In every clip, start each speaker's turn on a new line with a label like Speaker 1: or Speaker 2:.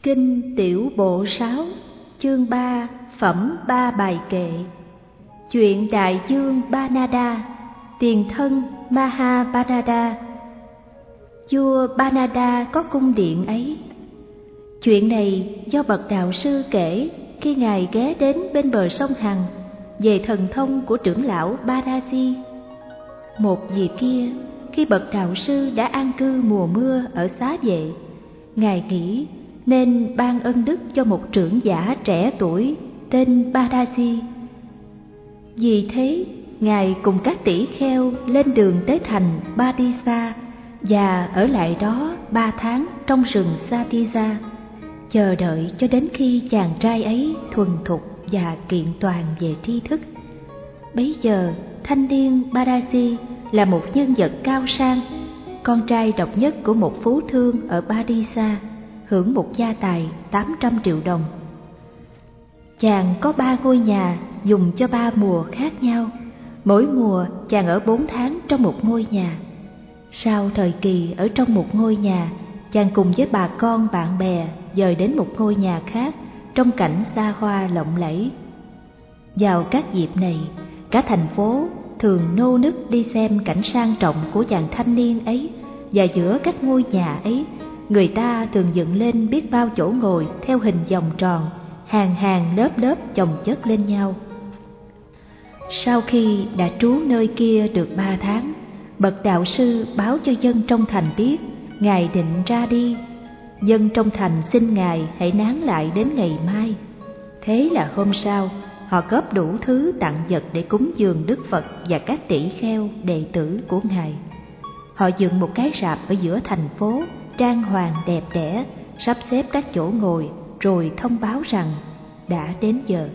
Speaker 1: Kinh Tiểu Bộ 6, chương 3, phẩm 3 bài kệ. Chuyện Đại Dương Banada, tiền thân Mahabharata. Vua Banada có cung điện ấy. Chuyện này do bậc đạo sư kể khi ngài ghé đến bên bờ sông Hằng về thần thông của trưởng lão Baraji. Một dịp kia, khi bậc đạo sư đã an cư mùa mưa ở xá vệ, ngài nghĩ nên ban ân đức cho một trưởng giả trẻ tuổi tên Baraji. Vì thế, ngài cùng các tỷ kheo lên đường tới thành Badisa và ở lại đó 3 tháng trong rừng Satija, chờ đợi cho đến khi chàng trai ấy thuần thục và kiện toàn về tri thức. Bấy giờ, thanh niên Baraji là một nhân vật cao sang, con trai độc nhất của một phú thương ở Badisa, hưởng một gia tài 800 triệu đồng. Chàng có 3 ngôi nhà dùng cho 3 mùa khác nhau. Mỗi mùa chàng ở 4 tháng trong một ngôi nhà. Sau thời kỳ ở trong một ngôi nhà, chàng cùng với bà con bạn bè dời đến một ngôi nhà khác trong cảnh xa hoa lộng lẫy. Vào các dịp này, cả thành phố thường nô nức đi xem cảnh sang trọng của chàng thanh niên ấy, và giữa các ngôi nhà ấy, người ta thường dựng lên biết bao chỗ ngồi theo hình vòng tròn, hàng hàng lớp lớp chồng chất lên nhau. Sau khi đã trú nơi kia được 3 tháng, bậc đạo sư báo cho dân trong thành biết ngài định ra đi. Dân trong thành xin ngài hãy nán lại đến ngày mai. Thế là hôm sau, họ góp đủ thứ tặng vật để cúng dường Đức Phật và các tỷ kheo đệ tử của ngài. Họ dựng một cái rạp ở giữa thành phố, trang hoàng đẹp đẽ, sắp xếp các chỗ ngồi, rồi thông báo rằng đã đến giờ.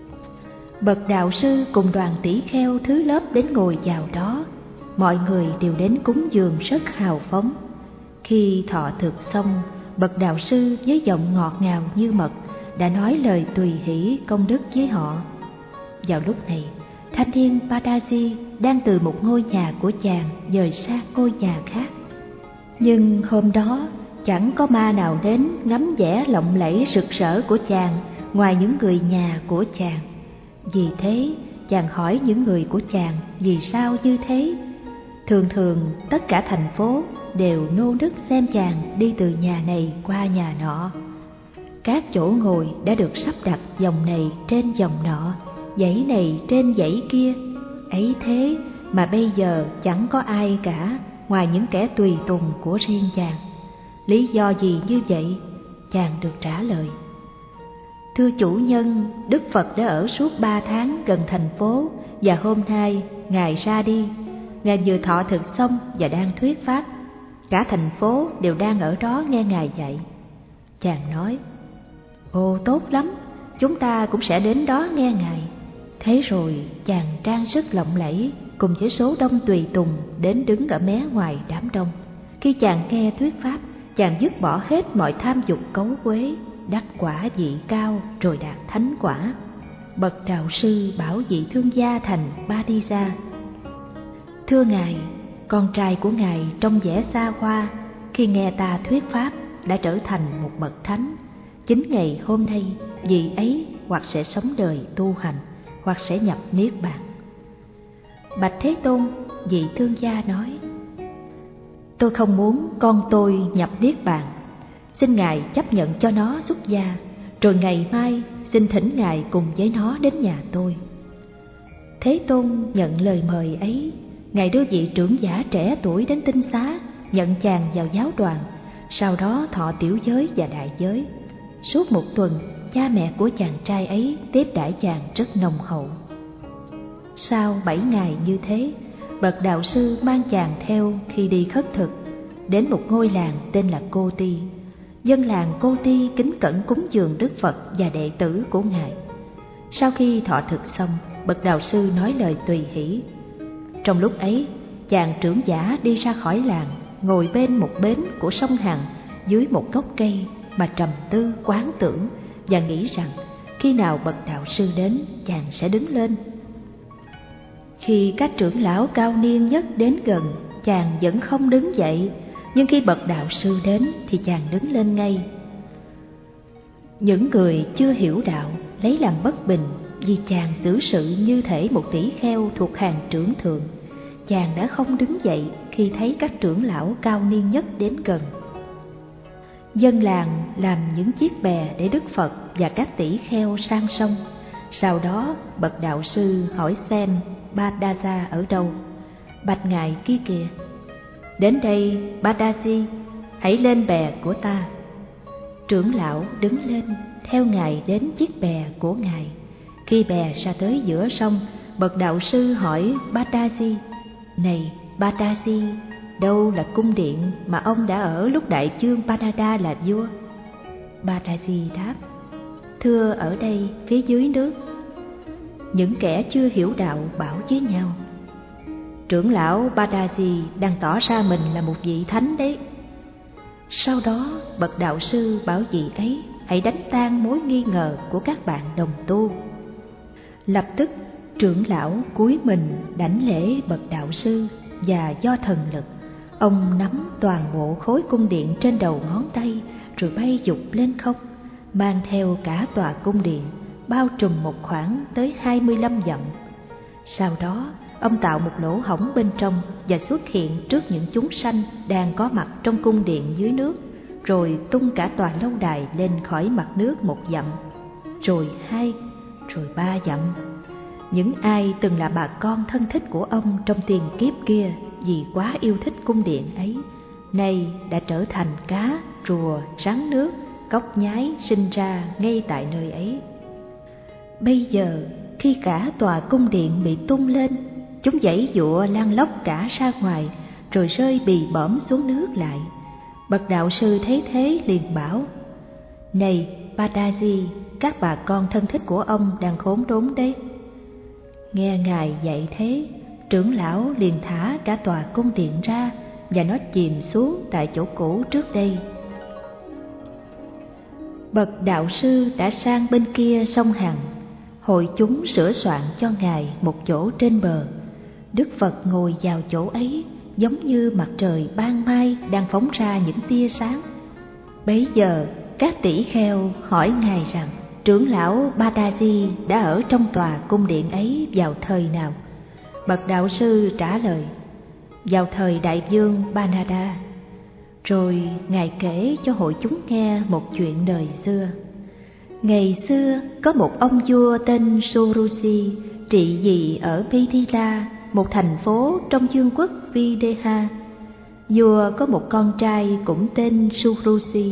Speaker 1: Bậc đạo sư cùng đoàn tỷ kheo thứ lớp đến ngồi vào đó. Mọi người đều đến cúng dường rất hào phóng. Khi thọ thực xong, bậc đạo sư với giọng ngọt ngào như mật đã nói lời tùy hỷ công đức với họ. Vào lúc này, thanh niên Badaji đang từ một ngôi nhà của chàng dời sang ngôi nhà khác. Nhưng hôm đó chẳng có ma nào đến ngắm vẻ lộng lẫy rực rỡ của chàng ngoài những người nhà của chàng. Vì thế, chàng hỏi những người của chàng vì sao như thế. Thường thường tất cả thành phố đều nô nức xem chàng đi từ nhà này qua nhà nọ. Các chỗ ngồi đã được sắp đặt dòng này trên dòng nọ, dãy này trên dãy kia. Ấy thế mà bây giờ chẳng có ai cả ngoài những kẻ tùy tùng của riêng chàng. Lý do gì như vậy? Chàng được trả lời: Thưa chủ nhân, Đức Phật đã ở suốt 3 tháng gần thành phố, và hôm nay ngài ra đi. Ngài vừa thọ thực xong và đang thuyết pháp. Cả thành phố đều đang ở đó nghe ngài dạy. Chàng nói: Ồ, tốt lắm, chúng ta cũng sẽ đến đó nghe ngài. Thế rồi chàng trang sức lộng lẫy cùng với số đông tùy tùng đến đứng ở mé ngoài đám đông. Khi chàng nghe thuyết pháp, chàng dứt bỏ hết mọi tham dục cấu quế, đắc quả vị cao rồi đạt thánh quả. Bậc đạo sư bảo vị thương gia thành Badisa: Thưa ngài, con trai của ngài trong vẻ xa hoa, khi nghe ta thuyết pháp đã trở thành một bậc thánh. Chính ngày hôm nay, vị ấy hoặc sẽ sống đời tu hành, hoặc sẽ nhập niết bàn. Bạch Thế Tôn, vị thương gia nói: Tôi không muốn con tôi nhập niết bàn, xin ngài chấp nhận cho nó xuất gia, rồi ngày mai xin thỉnh ngài cùng với nó đến nhà tôi. Thế Tôn nhận lời mời ấy. Ngài đưa vị trưởng giả trẻ tuổi đến tinh xá, nhận chàng vào giáo đoàn, sau đó thọ tiểu giới và đại giới. Suốt 1 tuần, cha mẹ của chàng trai ấy tiếp đãi chàng rất nồng hậu. Sau 7 ngày như thế, bậc đạo sư mang chàng theo khi đi khất thực, đến một ngôi làng tên là Cô Ti. Dân làng Cô Ti kính cẩn cúng dường Đức Phật và đệ tử của ngài. Sau khi thọ thực xong, bậc đạo sư nói lời tùy hỷ. Trong lúc ấy, chàng trưởng giả đi ra khỏi làng, ngồi bên một bến của sông Hằng dưới một gốc cây mà trầm tư quán tưởng và nghĩ rằng khi nào bậc đạo sư đến, chàng sẽ đứng lên. Khi các trưởng lão cao niên nhất đến gần, chàng vẫn không đứng dậy, nhưng khi bậc đạo sư đến thì chàng đứng lên ngay. Những người chưa hiểu đạo lấy làm bất bình vì chàng xử sự như thể một tỷ kheo thuộc hàng trưởng thượng. Chàng đã không đứng dậy khi thấy các trưởng lão cao niên nhất đến gần. Dân làng làm những chiếc bè để Đức Phật và các tỷ kheo sang sông. Sau đó bậc đạo sư hỏi xem Badaja ở đâu. Bạch ngài kia kìa. Đến đây Badaji, hãy lên bè của ta. Trưởng lão đứng lên theo ngài đến chiếc bè của ngài. Khi bè ra tới giữa sông, bậc đạo sư hỏi Badaji: Này Badaji, đâu là cung điện mà ông đã ở lúc đại chương Panada là vua? Badaji đáp: Thưa, ở đây phía dưới nước. Những kẻ chưa hiểu đạo bảo với nhau: Trưởng lão Badaji đang tỏ ra mình là một vị thánh đấy. Sau đó bậc đạo sư bảo vị ấy hãy đánh tan mối nghi ngờ của các bạn đồng tu. Lập tức trưởng lão cúi mình đảnh lễ bậc đạo sư, và do thần lực, ông nắm toàn bộ khối cung điện trên đầu ngón tay rồi bay vụt lên không, mang theo cả tòa cung điện, bao trùm một khoảng tới 25 dặm. Sau đó ông tạo một lỗ hổng bên trong và xuất hiện trước những chúng sanh đang có mặt trong cung điện dưới nước, rồi tung cả tòa lâu đài lên khỏi mặt nước 1 dặm, rồi 2, rồi 3 dặm. Những ai từng là bà con thân thích của ông trong tiền kiếp kia vì quá yêu thích cung điện ấy, nay đã trở thành cá, rùa, rắn nước, cóc nhái sinh ra ngay tại nơi ấy. Bây giờ khi cả tòa cung điện bị tung lên, chúng giãy giụa lan lóc cả ra ngoài, rồi rơi bì bõm xuống nước lại. Bậc đạo sư thấy thế liền bảo: Này Badaji, các bà con thân thích của ông đang khốn đốn đấy. Nghe ngài dạy thế, trưởng lão liền thả cả tòa cung điện ra, và nó chìm xuống tại chỗ cũ trước đây. Bậc đạo sư đã sang bên kia sông Hằng. Hội chúng sửa soạn cho ngài một chỗ trên bờ. Đức Phật ngồi vào chỗ ấy, giống như mặt trời ban mai đang phóng ra những tia sáng. Bấy giờ các tỷ kheo hỏi ngài rằng trưởng lão Badaji đã ở trong tòa cung điện ấy vào thời nào? Bậc đạo sư trả lời: Vào thời đại vương Panada. Rồi ngài kể cho hội chúng nghe một chuyện đời xưa. Ngày xưa có một ông vua tên Surusi trị vì ở Mithila, một thành phố trong vương quốc Videha. Vua có một con trai cũng tên Surusi,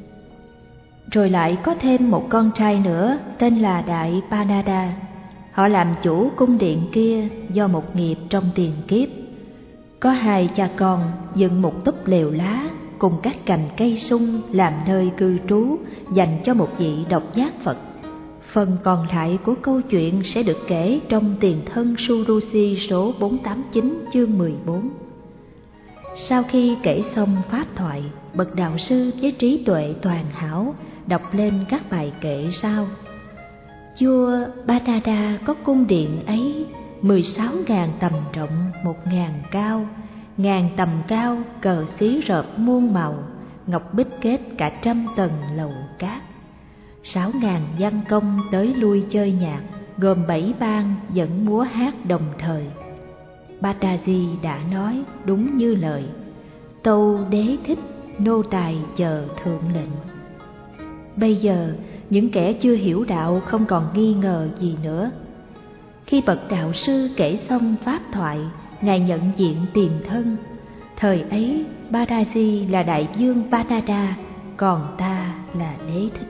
Speaker 1: rồi lại có thêm một con trai nữa tên là Đại Panada. Họ làm chủ cung điện kia do một nghiệp trong tiền kiếp. Có 2 cha con dựng một túp lều lá cùng các cành cây sung làm nơi cư trú dành cho một vị độc giác Phật. Phần còn lại của câu chuyện sẽ được kể trong Tiền thân Surusi số 489 chương 14. Sau khi kể xong pháp thoại, bậc đạo sư với trí tuệ toàn hảo đọc lên các bài kệ sau. Vua Panada có cung điện ấy 16.000 tầm rộng, 1.000 cao, 1.000 tầm cao, cờ xí rợp muôn màu, ngọc bích kết cả 100 tầng lầu cát. 6.000 văn công tới lui chơi nhạc, gồm 7 bang dẫn múa hát đồng thời. Badaji đã nói đúng như lời: Tâu đế thích, nô tài chờ thượng lệnh. Bây giờ những kẻ chưa hiểu đạo không còn nghi ngờ gì nữa. Khi bậc đạo sư kể xong pháp thoại, ngài nhận diện tiền thân. Thời ấy Badaji là đại vương Panada, còn ta là đế thích.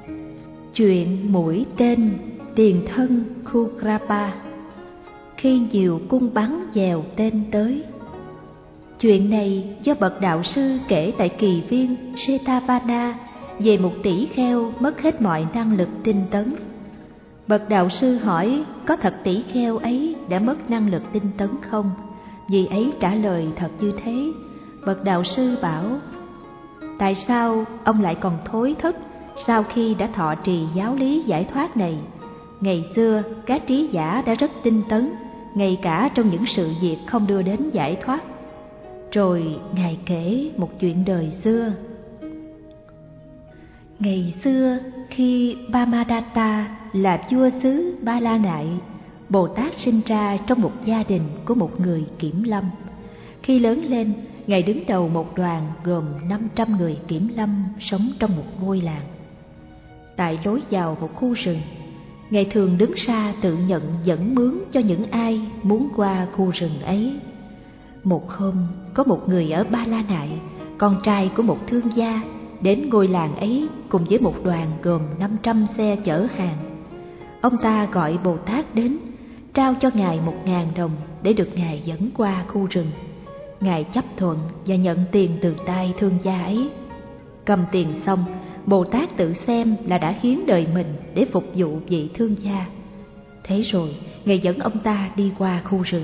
Speaker 1: Chuyện mũi tên tiền thân Khukrapa. Khi nhiều cung bắn dèo tên tới. Chuyện này do bậc đạo sư kể tại kỳ viên Setavana về một tỷ kheo mất hết mọi năng lực tinh tấn. Bậc đạo sư hỏi có thật tỷ kheo ấy đã mất năng lực tinh tấn không? Vị ấy trả lời thật như thế. Bậc đạo sư bảo: Tại sao ông lại còn thối thức sau khi đã thọ trì giáo lý giải thoát này? Ngày xưa các trí giả đã rất tinh tấn, ngay cả trong những sự việc không đưa đến giải thoát. Rồi ngài kể một chuyện đời xưa. Ngày xưa, khi Brahmadatta là vua xứ Ba La Nại, Bồ Tát sinh ra trong một gia đình của một người kiểm lâm. Khi lớn lên, Ngài đứng đầu một đoàn gồm 500 người kiểm lâm sống trong một ngôi làng. Tại lối vào một khu rừng, Ngài thường đứng xa tự nhận dẫn mướn cho những ai muốn qua khu rừng ấy. Một hôm, có một người ở Ba La Nại, con trai của một thương gia, đến ngôi làng ấy cùng với một đoàn gồm 500 xe chở hàng. Ông ta gọi Bồ Tát đến, trao cho Ngài 1.000 đồng để được Ngài dẫn qua khu rừng. Ngài chấp thuận và nhận tiền từ tay thương gia ấy. Cầm tiền xong, Bồ Tát tự xem là đã hiến đời mình để phục vụ vị thương gia. Thế rồi, Ngài dẫn ông ta đi qua khu rừng.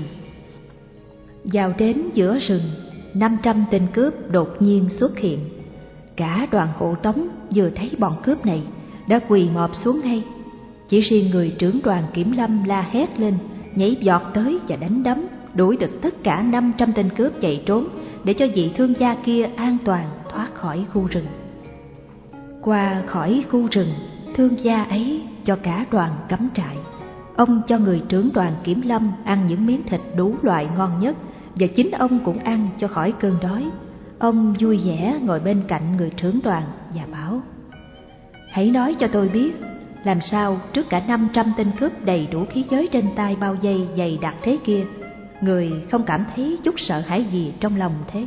Speaker 1: Vào đến giữa rừng, 500 tên cướp đột nhiên xuất hiện. Cả đoàn hộ tống vừa thấy bọn cướp này đã quỳ mọp xuống ngay. Chỉ riêng người trưởng đoàn kiểm lâm la hét lên, nhảy vọt tới và đánh đấm, đuổi được tất cả 500 tên cướp chạy trốn để cho vị thương gia kia an toàn thoát khỏi khu rừng. Qua khỏi khu rừng, thương gia ấy cho cả đoàn cắm trại. Ông cho người trưởng đoàn kiểm lâm ăn những miếng thịt đủ loại ngon nhất, và chính ông cũng ăn cho khỏi cơn đói. Ông vui vẻ ngồi bên cạnh người trưởng đoàn và bảo: "Hãy nói cho tôi biết, làm sao trước cả 500 tên cướp đầy đủ khí giới trên tay bao vây dày đặc thế kia, người không cảm thấy chút sợ hãi gì trong lòng thế?"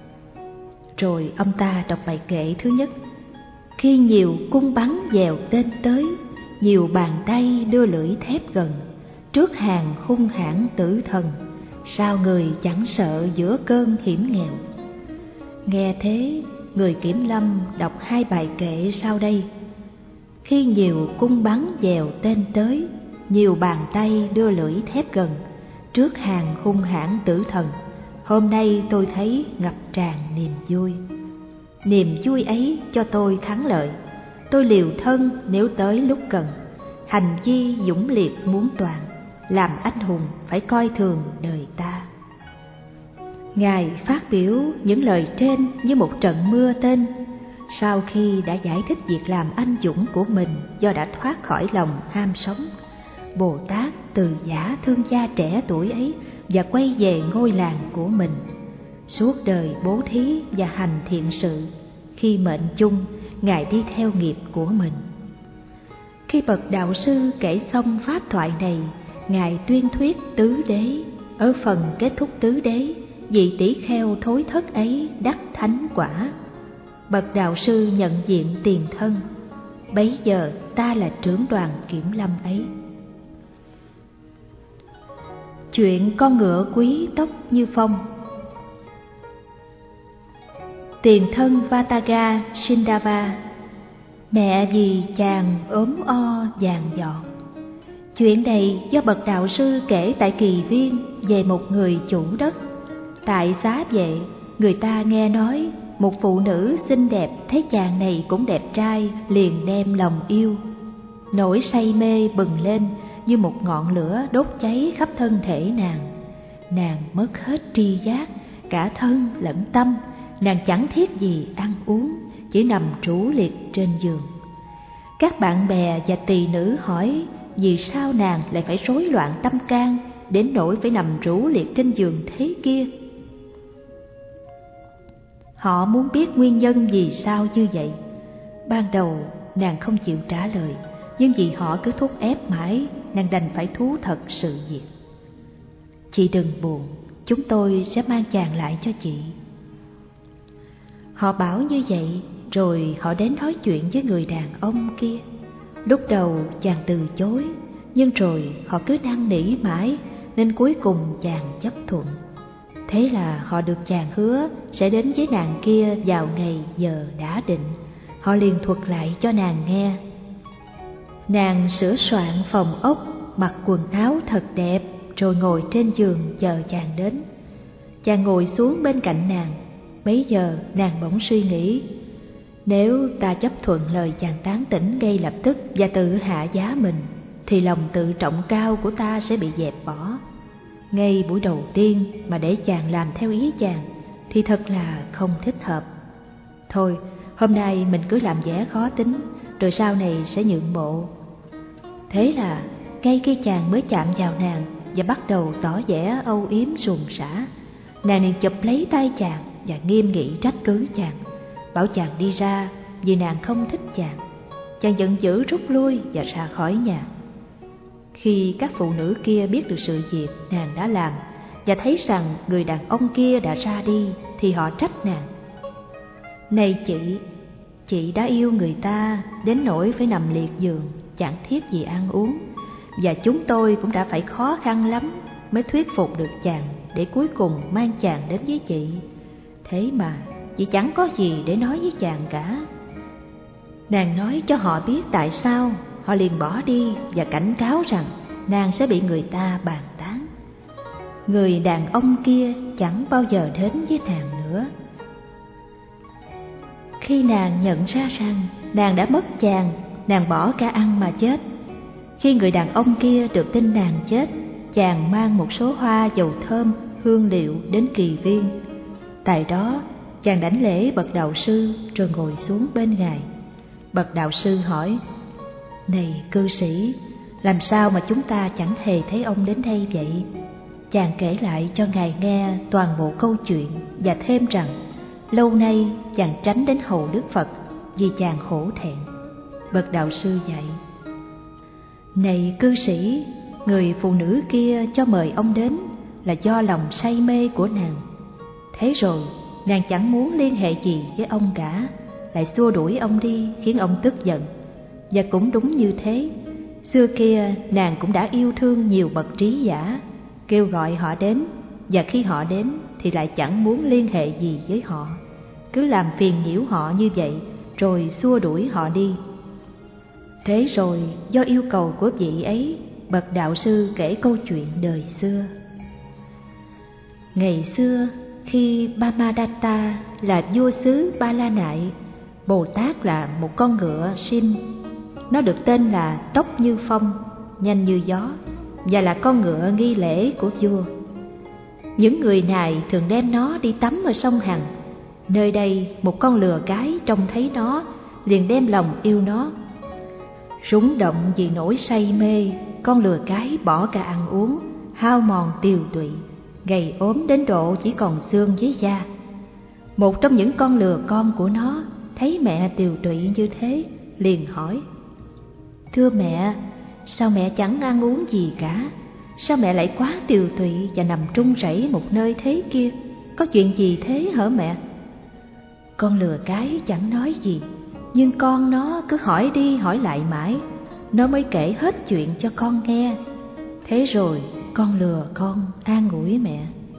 Speaker 1: Rồi ông ta đọc bài kệ thứ nhất: "Khi nhiều cung bắn dèo tên tới, nhiều bàn tay đưa lưỡi thép gần, trước hàng hung hãn tử thần, sao người chẳng sợ giữa cơn hiểm nghèo." Nghe thế, người kiểm lâm đọc hai bài kệ sau đây: "Khi nhiều cung bắn dèo tên tới, nhiều bàn tay đưa lưỡi thép gần, trước hàng hung hãn tử thần, hôm nay tôi thấy ngập tràn niềm vui. Niềm vui ấy cho tôi thắng lợi, tôi liều thân nếu tới lúc cần, hành vi dũng liệt muốn toàn, làm anh hùng phải coi thường đời ta." Ngài phát biểu những lời trên như một trận mưa tên. Sau khi đã giải thích việc làm anh dũng của mình do đã thoát khỏi lòng ham sống, Bồ Tát từ giã thương gia trẻ tuổi ấy và quay về ngôi làng của mình. Suốt đời bố thí và hành thiện sự, khi mệnh chung, Ngài đi theo nghiệp của mình. Khi bậc đạo sư kể xong pháp thoại này, Ngài tuyên thuyết tứ đế. Ở phần kết thúc tứ đế, vị tỷ kheo thối thất ấy đắc thánh quả. Bậc đạo sư nhận diện tiền thân: "Bấy giờ ta là trưởng đoàn kiểm lâm ấy." Chuyện con ngựa quý tóc như phong. Tiền thân Vataga Sindava, mẹ vì chàng ốm o vàng dọn. Chuyện này do bậc đạo sư kể tại Kỳ Viên về một người chủ đất. Tại Xá Vệ, người ta nghe nói một phụ nữ xinh đẹp thấy chàng này cũng đẹp trai, liền đem lòng yêu. Nỗi say mê bừng lên như một ngọn lửa đốt cháy khắp thân thể nàng. Nàng mất hết tri giác, cả thân lẫn tâm. Nàng chẳng thiết gì ăn uống, chỉ nằm trũ liệt trên giường. Các bạn bè và tỳ nữ hỏi vì sao nàng lại phải rối loạn tâm can đến nỗi phải nằm trũ liệt trên giường thế kia. Họ muốn biết nguyên nhân vì sao như vậy. Ban đầu nàng không chịu trả lời, nhưng vì họ cứ thúc ép mãi, nàng đành phải thú thật sự việc. "Chị đừng buồn, chúng tôi sẽ mang chàng lại cho chị." Họ bảo như vậy, rồi họ đến nói chuyện với người đàn ông kia. Lúc đầu chàng từ chối, nhưng rồi họ cứ năn nỉ mãi, nên cuối cùng chàng chấp thuận. Thế là họ được chàng hứa sẽ đến với nàng kia vào ngày giờ đã định. Họ liền thuật lại cho nàng nghe. Nàng sửa soạn phòng ốc, mặc quần áo thật đẹp, rồi ngồi trên giường chờ chàng đến. Chàng ngồi xuống bên cạnh nàng. Bấy giờ nàng bỗng suy nghĩ: nếu ta chấp thuận lời chàng tán tỉnh ngay lập tức và tự hạ giá mình, thì lòng tự trọng cao của ta sẽ bị dẹp bỏ. Ngay buổi đầu tiên mà để chàng làm theo ý chàng thì thật là không thích hợp. Thôi, hôm nay mình cứ làm vẻ khó tính, rồi sau này sẽ nhượng bộ. Thế là ngay khi chàng mới chạm vào nàng và bắt đầu tỏ vẻ âu yếm suồng sã, nàng liền chụp lấy tay chàng và nghiêm nghị trách cứ chàng, bảo chàng đi ra vì nàng không thích chàng. Chàng giận dữ rút lui và ra khỏi nhà. Khi các phụ nữ kia biết được sự việc nàng đã làm và thấy rằng người đàn ông kia đã ra đi, thì họ trách nàng: Này chị đã yêu người ta đến nỗi phải nằm liệt giường, chẳng thiết gì ăn uống, và chúng tôi cũng đã phải khó khăn lắm mới thuyết phục được chàng để cuối cùng mang chàng đến với chị. Thế mà chị chẳng có gì để nói với chàng cả. Nàng nói cho họ biết tại sao, họ liền bỏ đi và cảnh cáo rằng nàng sẽ bị người ta bàn tán. Người đàn ông kia chẳng bao giờ đến với nàng nữa. Khi nàng nhận ra rằng nàng đã mất chàng, nàng bỏ cả ăn mà chết. Khi người đàn ông kia được tin nàng chết, chàng mang một số hoa dầu thơm, hương liệu đến kỳ viên. Tại đó chàng đảnh lễ bậc đạo sư rồi ngồi xuống bên ngài. Bậc đạo sư hỏi: Này cư sĩ, làm sao mà chúng ta chẳng hề thấy ông đến đây vậy? Chàng kể lại cho ngài nghe toàn bộ câu chuyện và thêm rằng lâu nay chàng tránh đến hầu Đức Phật vì chàng khổ thẹn. Bậc đạo sư dạy: Này cư sĩ, người phụ nữ kia cho mời ông đến là do lòng say mê của nàng. Thế rồi nàng chẳng muốn liên hệ gì với ông cả, lại xua đuổi ông đi khiến ông tức giận. Và cũng đúng như thế, xưa kia nàng cũng đã yêu thương nhiều bậc trí giả, kêu gọi họ đến, và khi họ đến thì lại chẳng muốn liên hệ gì với họ, cứ làm phiền nhiễu họ như vậy rồi xua đuổi họ đi. Thế rồi do yêu cầu của vị ấy, bậc đạo sư kể câu chuyện đời xưa. Ngày xưa, khi Brahmadatta là vua xứ Ba La Nại, Bồ Tát là một con ngựa sinh. Nó được tên là Tốc Như Phong, nhanh như gió, và là con ngựa nghi lễ của vua. Những người này thường đem nó đi tắm ở sông Hằng. Nơi đây một con lừa cái trông thấy nó liền đem lòng yêu nó. Rúng động vì nỗi say mê, con lừa cái bỏ cả ăn uống, hao mòn tiều tụy, gầy ốm đến độ chỉ còn xương với da. Một trong những con lừa con của nó thấy mẹ tiều tụy như thế, liền hỏi: Thưa mẹ, sao mẹ chẳng ăn uống gì cả? Sao mẹ lại quá tiều tụy và nằm trung rẩy một nơi thế kia? Có chuyện gì thế hả mẹ? Con lừa cái chẳng nói gì, nhưng con nó cứ hỏi đi hỏi lại mãi, nó mới kể hết chuyện cho con nghe. Thế rồi con lừa con an ủi mẹ: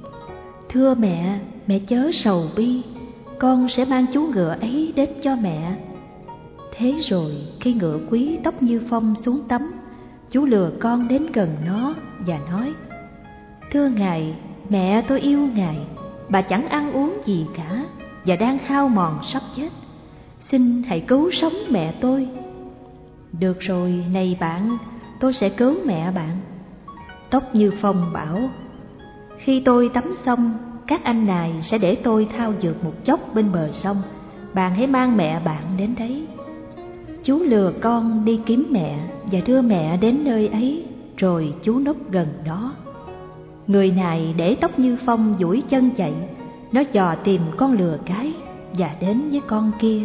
Speaker 1: Thưa mẹ, mẹ chớ sầu bi, con sẽ mang chú ngựa ấy đến cho mẹ. Thế rồi khi ngựa quý Tốc Như Phong xuống tắm, chú lừa con đến gần nó và nói: Thưa ngài, mẹ tôi yêu ngài, bà chẳng ăn uống gì cả và đang hao mòn sắp chết, xin hãy cứu sống mẹ tôi. Được rồi, này bạn, tôi sẽ cứu mẹ bạn. Tốc Như Phong bảo: Khi tôi tắm xong, các anh này sẽ để tôi thao dượt một chốc bên bờ sông, bạn hãy mang mẹ bạn đến đấy. Chú lừa con đi kiếm mẹ và đưa mẹ đến nơi ấy, rồi chú núp gần đó. Người này để Tốc Như Phong duỗi chân chạy, nó dò tìm con lừa cái và đến với con kia.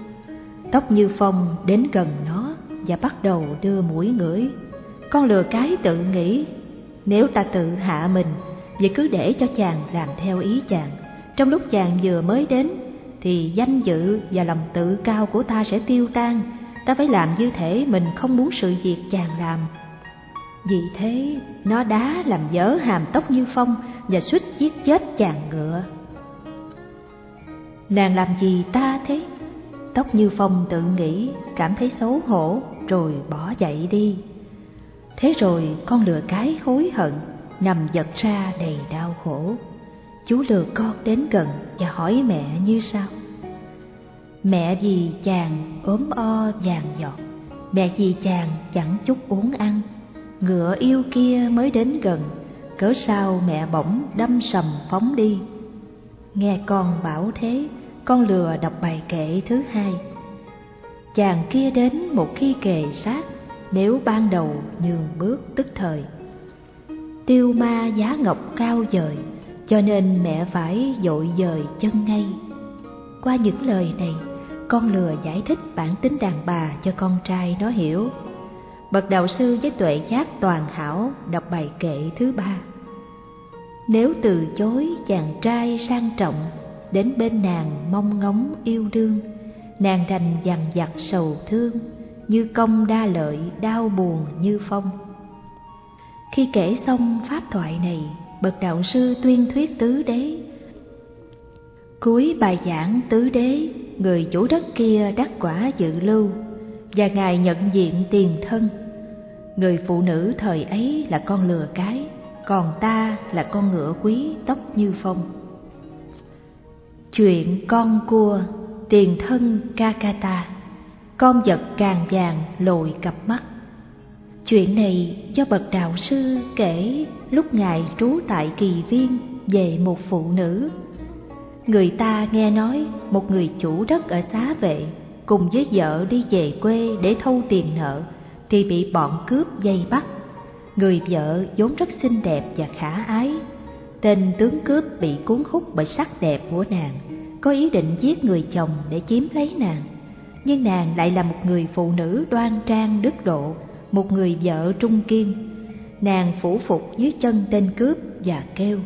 Speaker 1: Tốc Như Phong đến gần nó và bắt đầu đưa mũi ngửi. Con lừa cái tự nghĩ: Nếu ta tự hạ mình, vậy cứ để cho chàng làm theo ý chàng. Trong lúc chàng vừa mới đến thì danh dự và lòng tự cao của ta sẽ tiêu tan. Ta phải làm như thể mình không muốn sự việc chàng làm. Vì thế nó đá làm dở hàm Tốc Như Phong và suýt giết chết chàng ngựa. Nàng làm gì ta thế? Tốc Như Phong tự nghĩ, cảm thấy xấu hổ rồi bỏ chạy đi. Thế rồi con lừa cái hối hận, nằm vật ra đầy đau khổ. Chú lừa con đến gần và hỏi mẹ như sau: Mẹ vì chàng ốm o vàng giọt, mẹ vì chàng chẳng chút uống ăn, ngựa yêu kia mới đến gần, cớ sao mẹ bỗng đâm sầm phóng đi? Nghe con bảo thế, con lừa đọc bài kệ thứ 2. Chàng kia đến một khi kề sát, nếu ban đầu nhường bước tức thời. Tiêu ma giá ngọc cao dời, cho nên mẹ phải dội dời chân ngay. Qua những lời này, con lừa giải thích bản tính đàn bà cho con trai nó hiểu. Bậc đạo sư với tuệ giác toàn hảo đọc bài kệ thứ 3. Nếu từ chối chàng trai sang trọng, đến bên nàng mong ngóng yêu đương, nàng đành dằn vặt sầu thương, như công đa lợi đau buồn như phong. Khi kể xong pháp thoại này, bậc đạo sư tuyên thuyết tứ đế. Cuối bài giảng tứ đế, người chủ đất kia đắc quả dự lưu, và ngài nhận diện tiền thân. Người phụ nữ thời ấy là con lừa cái, còn ta là con ngựa quý tóc như phong. Chuyện con cua, tiền thân Kakata, con vật càng vàng lồi cặp mắt. Chuyện này do bậc đạo sư kể lúc ngài trú tại Kỳ Viên về một phụ nữ. Người ta nghe nói một người chủ đất ở Xá Vệ cùng với vợ đi về quê để thâu tiền nợ thì bị bọn cướp vây bắt. Người vợ vốn rất xinh đẹp và khả ái. Tên tướng cướp bị cuốn hút bởi sắc đẹp của nàng, có ý định giết người chồng để chiếm lấy nàng. Nhưng nàng lại là một người phụ nữ đoan trang đức độ, một người vợ trung kiên. Nàng phủ phục dưới chân tên cướp và kêu: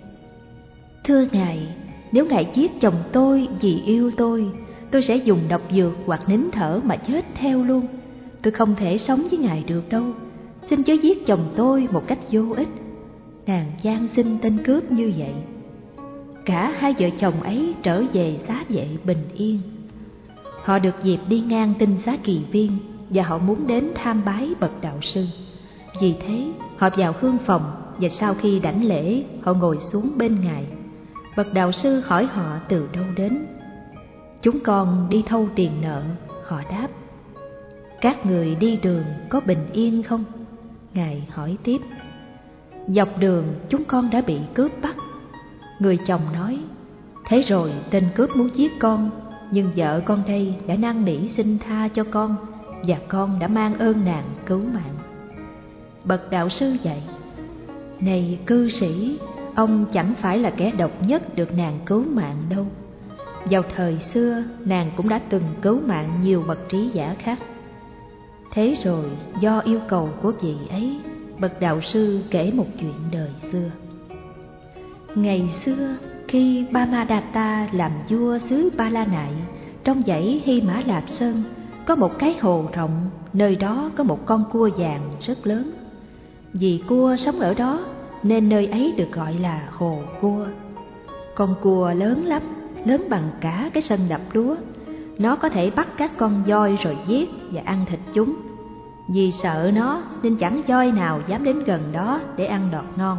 Speaker 1: "Thưa ngài, nếu ngài giết chồng tôi vì yêu tôi sẽ dùng độc dược hoặc nín thở mà chết theo luôn. Tôi không thể sống với ngài được đâu. Xin chớ giết chồng tôi một cách vô ích." Nàng van xin tên cướp như vậy. Cả hai vợ chồng ấy trở về Xá Vệ bình yên. Họ được dịp đi ngang tinh xá Kỳ Viên và họ muốn đến tham bái bậc đạo sư. Vì thế họ vào hương phòng, và sau khi đảnh lễ họ ngồi xuống bên ngài. Bậc đạo sư hỏi họ từ đâu đến. "Chúng con đi thâu tiền nợ," họ đáp. "Các người đi đường có bình yên không?" Ngài hỏi tiếp. "Dọc đường chúng con đã bị cướp bắt." Người chồng nói: "Thế rồi tên cướp muốn giết con, nhưng vợ con đây đã năn nỉ xin tha cho con, và con đã mang ơn nàng cứu mạng." Bậc đạo sư dạy: "Này cư sĩ, ông chẳng phải là kẻ độc nhất được nàng cứu mạng đâu. Vào thời xưa nàng cũng đã từng cứu mạng nhiều bậc trí giả khác." Thế rồi do yêu cầu của vị ấy, bậc đạo sư kể một chuyện đời xưa. Ngày xưa, khi Brahmadatta làm vua xứ Ba La Nại, trong dãy Hy Mã Lạp Sơn có một cái hồ rộng, nơi đó có một con cua vàng rất lớn. Vì cua sống ở đó nên nơi ấy được gọi là hồ cua. Con cua lớn lắm, lớn bằng cả cái sân đập lúa. Nó có thể bắt các con voi rồi giết và ăn thịt chúng. Vì sợ nó nên chẳng voi nào dám đến gần đó để ăn đọt non.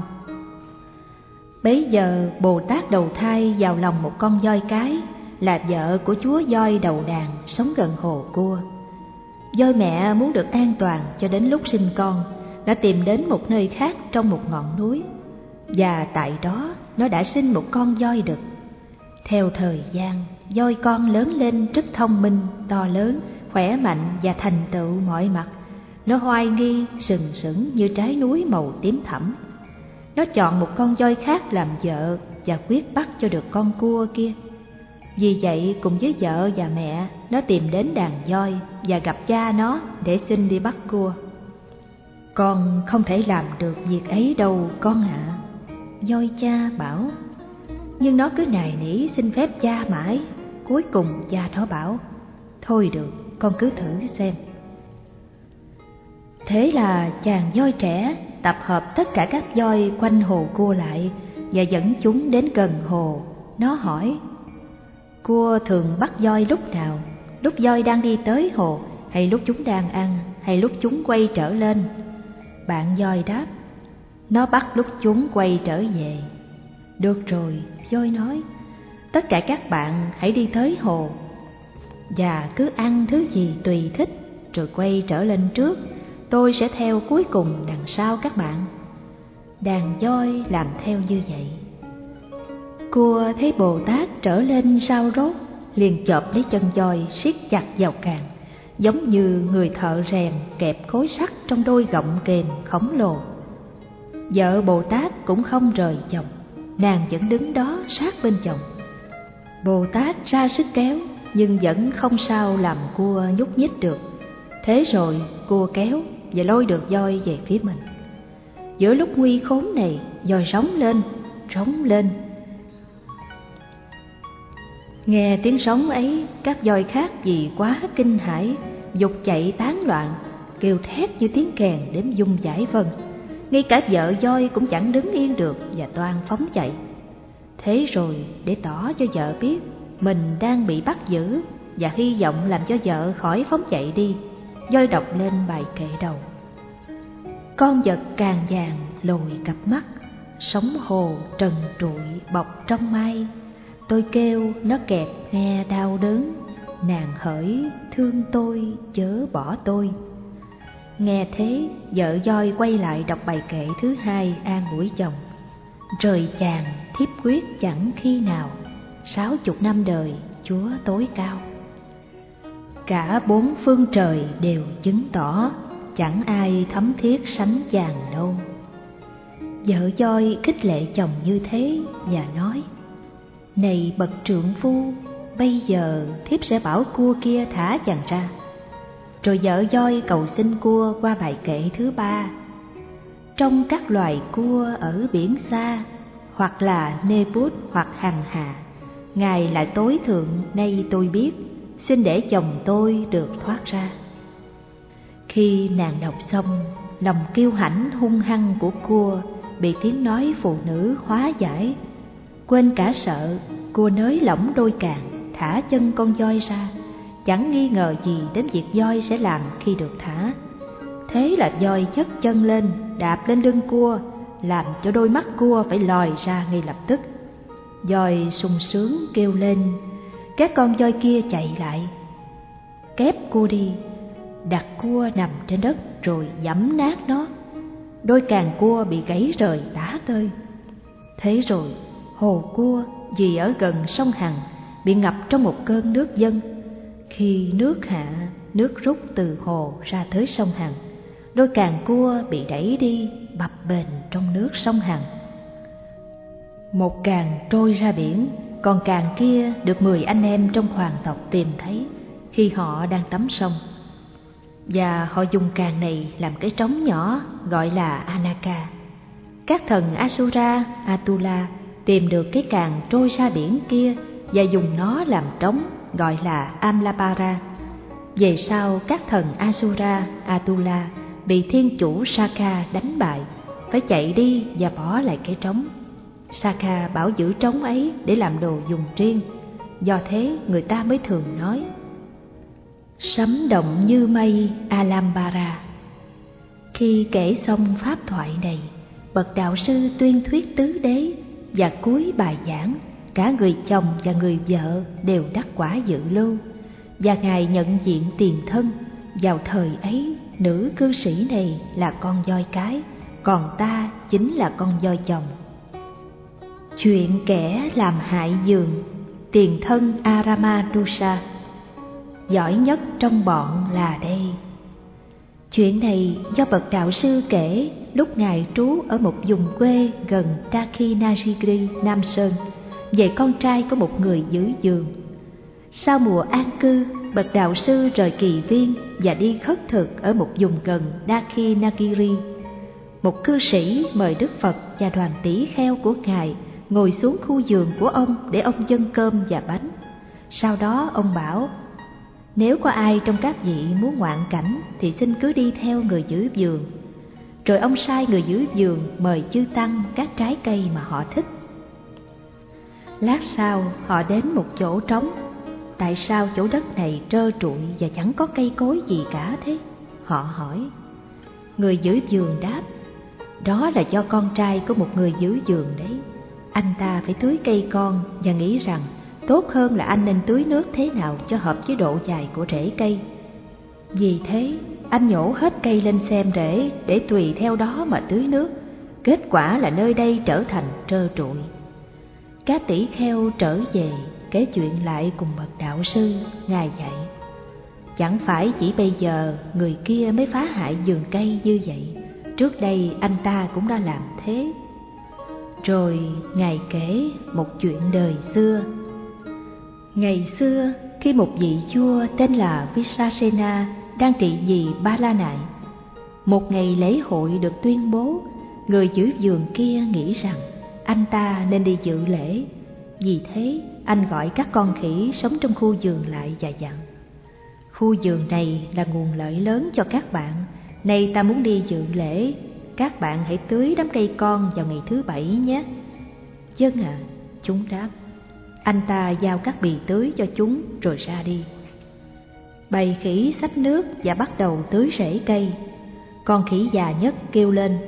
Speaker 1: Bấy giờ Bồ Tát đầu thai vào lòng một con voi cái, là vợ của chúa voi đầu đàn sống gần hồ cua. Voi mẹ muốn được an toàn cho đến lúc sinh con, đã tìm đến một nơi khác trong một ngọn núi, và tại đó nó đã sinh một con voi đực. Theo thời gian, voi con lớn lên rất thông minh, to lớn, khỏe mạnh và thành tựu mọi mặt. Nó oai nghi, sừng sững như trái núi màu tím thẫm. Nó chọn một con voi khác làm vợ và quyết bắt cho được con cua kia. Vì vậy cùng với vợ và mẹ, nó tìm đến đàn voi và gặp cha nó để xin đi bắt cua. "Con không thể làm được việc ấy đâu con ạ," voi cha bảo. Nhưng nó cứ nài nỉ xin phép cha mãi. Cuối cùng cha nó bảo: "Thôi được, con cứ thử xem." Thế là chàng voi trẻ tập hợp tất cả các voi quanh hồ cua lại và dẫn chúng đến gần hồ. Nó hỏi: "Cua thường bắt voi lúc nào? Lúc voi đang đi tới hồ, hay lúc chúng đang ăn, hay lúc chúng quay trở lên?" Bạn voi đáp: "Nó bắt lúc chúng quay trở về." "Được rồi," voi nói, "tất cả các bạn hãy đi tới hồ và cứ ăn thứ gì tùy thích rồi quay trở lên trước. Tôi sẽ theo cuối cùng đằng sau các bạn." Đàn voi làm theo như vậy. Cua thấy Bồ Tát trở lên sau rốt liền chộp lấy chân voi siết chặt vào càng, giống như người thợ rèn kẹp khối sắt trong đôi gọng kềm khổng lồ. Vợ Bồ Tát cũng không rời chồng, nàng vẫn đứng đó sát bên chồng. Bồ Tát ra sức kéo nhưng vẫn không sao làm cua nhúc nhích được. Thế rồi cua kéo và lôi được voi về phía mình. Giữa lúc nguy khốn này, voi rống lên. Nghe tiếng rống ấy, các voi khác vì quá kinh hãi, giục chạy tán loạn, kêu thét như tiếng kèn đến rung dãi vân. Ngay cả vợ voi cũng chẳng đứng yên được và toan phóng chạy. Thế rồi để tỏ cho vợ biết mình đang bị bắt giữ và hy vọng làm cho vợ khỏi phóng chạy đi, voi đọc lên bài kệ đầu. Con vật càng vàng lồi cặp mắt, sóng hồ trần trụi bọc trong mây. Tôi kêu nó kẹp nghe đau đớn, nàng hỡi thương tôi chớ bỏ tôi. Nghe thế, vợ voi quay lại đọc bài kệ thứ hai an ủi chồng. Rời chàng thiếp quyết chẳng khi nào, 60 năm đời Chúa tối cao. Cả bốn phương trời đều chứng tỏ, chẳng ai thấm thiết sánh chàng đâu. Vợ voi khích lệ chồng như thế và nói: Này bậc trượng phu, bây giờ thiếp sẽ bảo cua kia thả chàng ra. Rồi vợ voi cầu xin cua qua bài kệ thứ ba. Trong các loài cua ở biển xa, hoặc là nê bút hoặc hằng hà, Ngài là tối thượng nay tôi biết, xin để chồng tôi được thoát ra. Khi nàng đọc xong, lòng kiêu hãnh hung hăng của cua bị tiếng nói phụ nữ hóa giải. Quên cả sợ, cua nới lỏng đôi càng, thả chân con voi ra, chẳng nghi ngờ gì đến việc voi sẽ làm khi được thả. Thế là voi nhấc chân lên, đạp lên lưng cua, làm cho đôi mắt cua phải lòi ra ngay lập tức. Voi sung sướng kêu lên, các con voi kia chạy lại, kép cua đi, đặt cua nằm trên đất rồi giẫm nát nó. Đôi càng cua bị gãy rời tả tơi. Thế rồi hồ cua vì ở gần sông Hằng bị ngập trong một cơn nước dâng. Khi nước hạ, nước rút từ hồ ra tới sông Hằng, đôi càng cua bị đẩy đi bập bềnh trong nước sông Hằng. Một càng trôi ra biển, còn càng kia được 10 anh em trong hoàng tộc tìm thấy khi họ đang tắm sông. Và họ dùng càng này làm cái trống nhỏ gọi là Anaka. Các thần Asura, Atula tìm được cái càng trôi ra biển kia và dùng nó làm trống gọi là Amlapara. Về sau các thần Asura, Atula bị thiên chủ Saka đánh bại, phải chạy đi và bỏ lại cái trống. Saka bảo giữ trống ấy để làm đồ dùng riêng, do thế người ta mới thường nói sấm động như mây Alambara. Khi kể xong pháp thoại này, bậc đạo sư tuyên thuyết tứ đế, và cuối bài giảng cả người chồng và người vợ đều đắc quả dự lưu, và Ngài nhận diện tiền thân. Vào thời ấy, nữ cư sĩ này là con voi cái, còn ta chính là con voi chồng. Chuyện kẻ làm hại giường, tiền thân Aramadusa. Giỏi nhất trong bọn là đây. Chuyện này do bậc đạo sư kể lúc Ngài trú ở một vùng quê gần Dakshinagiri, Nam Sơn, về con trai của một người giữ giường. Sau mùa an cư, bậc đạo sư rời kỳ viên và đi khất thực ở một vùng gần Dakshinagiri. Một cư sĩ mời Đức Phật và đoàn tỷ kheo của Ngài ngồi xuống khu giường của ông để ông dâng cơm và bánh. Sau đó ông bảo: nếu có ai trong các vị muốn ngoạn cảnh thì xin cứ đi theo người giữ giường. Rồi ông sai người giữ giường mời chư tăng các trái cây mà họ thích. Lát sau họ đến một chỗ trống. Tại sao chỗ đất này trơ trụi và chẳng có cây cối gì cả thế? Họ hỏi. Người giữ giường đáp: đó là do con trai của một người giữ giường đấy. Anh ta phải tưới cây con và nghĩ rằng tốt hơn là anh nên tưới nước thế nào cho hợp với độ dài của rễ cây. Vì thế, anh nhổ hết cây lên xem rễ để tùy theo đó mà tưới nước. Kết quả là nơi đây trở thành trơ trụi. Các tỷ kheo trở về, kể chuyện lại cùng bậc đạo sư. Ngài dạy: chẳng phải chỉ bây giờ người kia mới phá hại vườn cây như vậy, trước đây anh ta cũng đã làm thế. Rồi Ngài kể một chuyện đời xưa. Ngày xưa, khi một vị vua tên là Visasena đang trị vì Ba La Nại, một ngày lễ hội được tuyên bố, người giữ vườn kia nghĩ rằng anh ta nên đi dự lễ. Vì thế, anh gọi các con khỉ sống trong khu vườn lại và dặn: khu vườn này là nguồn lợi lớn cho các bạn, nay ta muốn đi dự lễ, các bạn hãy tưới đám cây con vào ngày thứ Bảy nhé. Vâng ạ, chúng đáp. Anh ta giao các bì tưới cho chúng rồi ra đi. Bầy khỉ xách nước và bắt đầu tưới rễ cây. Con khỉ già nhất kêu lên: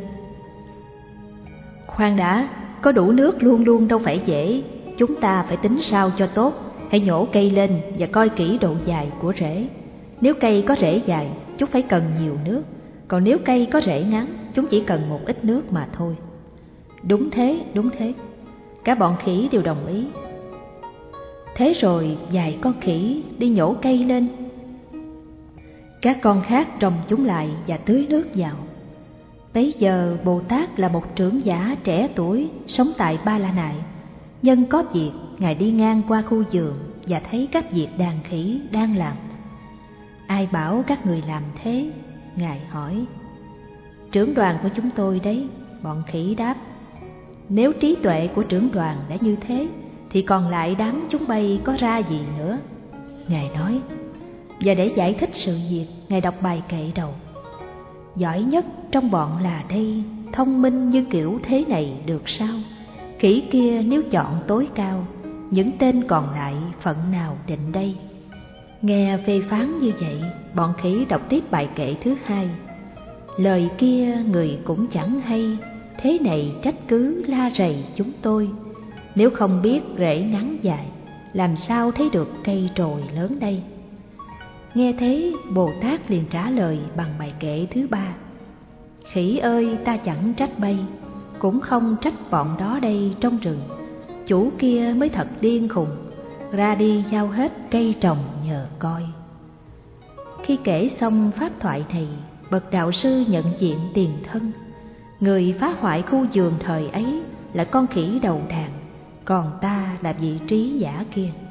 Speaker 1: khoan đã, có đủ nước luôn luôn đâu phải dễ, chúng ta phải tính sao cho tốt. Hãy nhổ cây lên và coi kỹ độ dài của rễ. Nếu cây có rễ dài, chúng phải cần nhiều nước, còn nếu cây có rễ ngắn, chúng chỉ cần một ít nước mà thôi. Đúng thế, đúng thế. Cả bọn khỉ đều đồng ý. Thế rồi vài con khỉ đi nhổ cây lên. Các con khác trồng chúng lại và tưới nước vào. Bấy giờ Bồ Tát là một trưởng giả trẻ tuổi sống tại Ba La Nại. Nhân có việc, Ngài đi ngang qua khu vườn và thấy các việc đàn khỉ đang làm. Ai bảo các người làm thế? Ngài hỏi. Trưởng đoàn của chúng tôi đấy, bọn khỉ đáp. Nếu trí tuệ của trưởng đoàn đã như thế, thì còn lại đám chúng bay có ra gì nữa? Ngài nói. Và để giải thích sự việc, Ngài đọc bài kệ đầu: giỏi nhất trong bọn là đây, thông minh như kiểu thế này được sao? Khỉ kia nếu chọn tối cao, những tên còn lại phận nào định đây? Nghe phê phán như vậy, bọn khỉ đọc tiếp bài kệ thứ hai: lời kia người cũng chẳng hay, thế này trách cứ la rầy chúng tôi. Nếu không biết rễ ngắn dài, làm sao thấy được cây trồi lớn đây? Nghe thế, Bồ Tát liền trả lời bằng bài kệ thứ ba: khỉ ơi, ta chẳng trách bay, cũng không trách bọn đó đây trong rừng. Chủ kia mới thật điên khùng, ra đi giao hết cây trồng nhờ coi. Khi kể xong pháp thoại này, bậc đạo sư nhận diện tiền thân. Người phá hoại khu vườn thời ấy là con khỉ đầu đàn, còn ta là vị trí giả kia.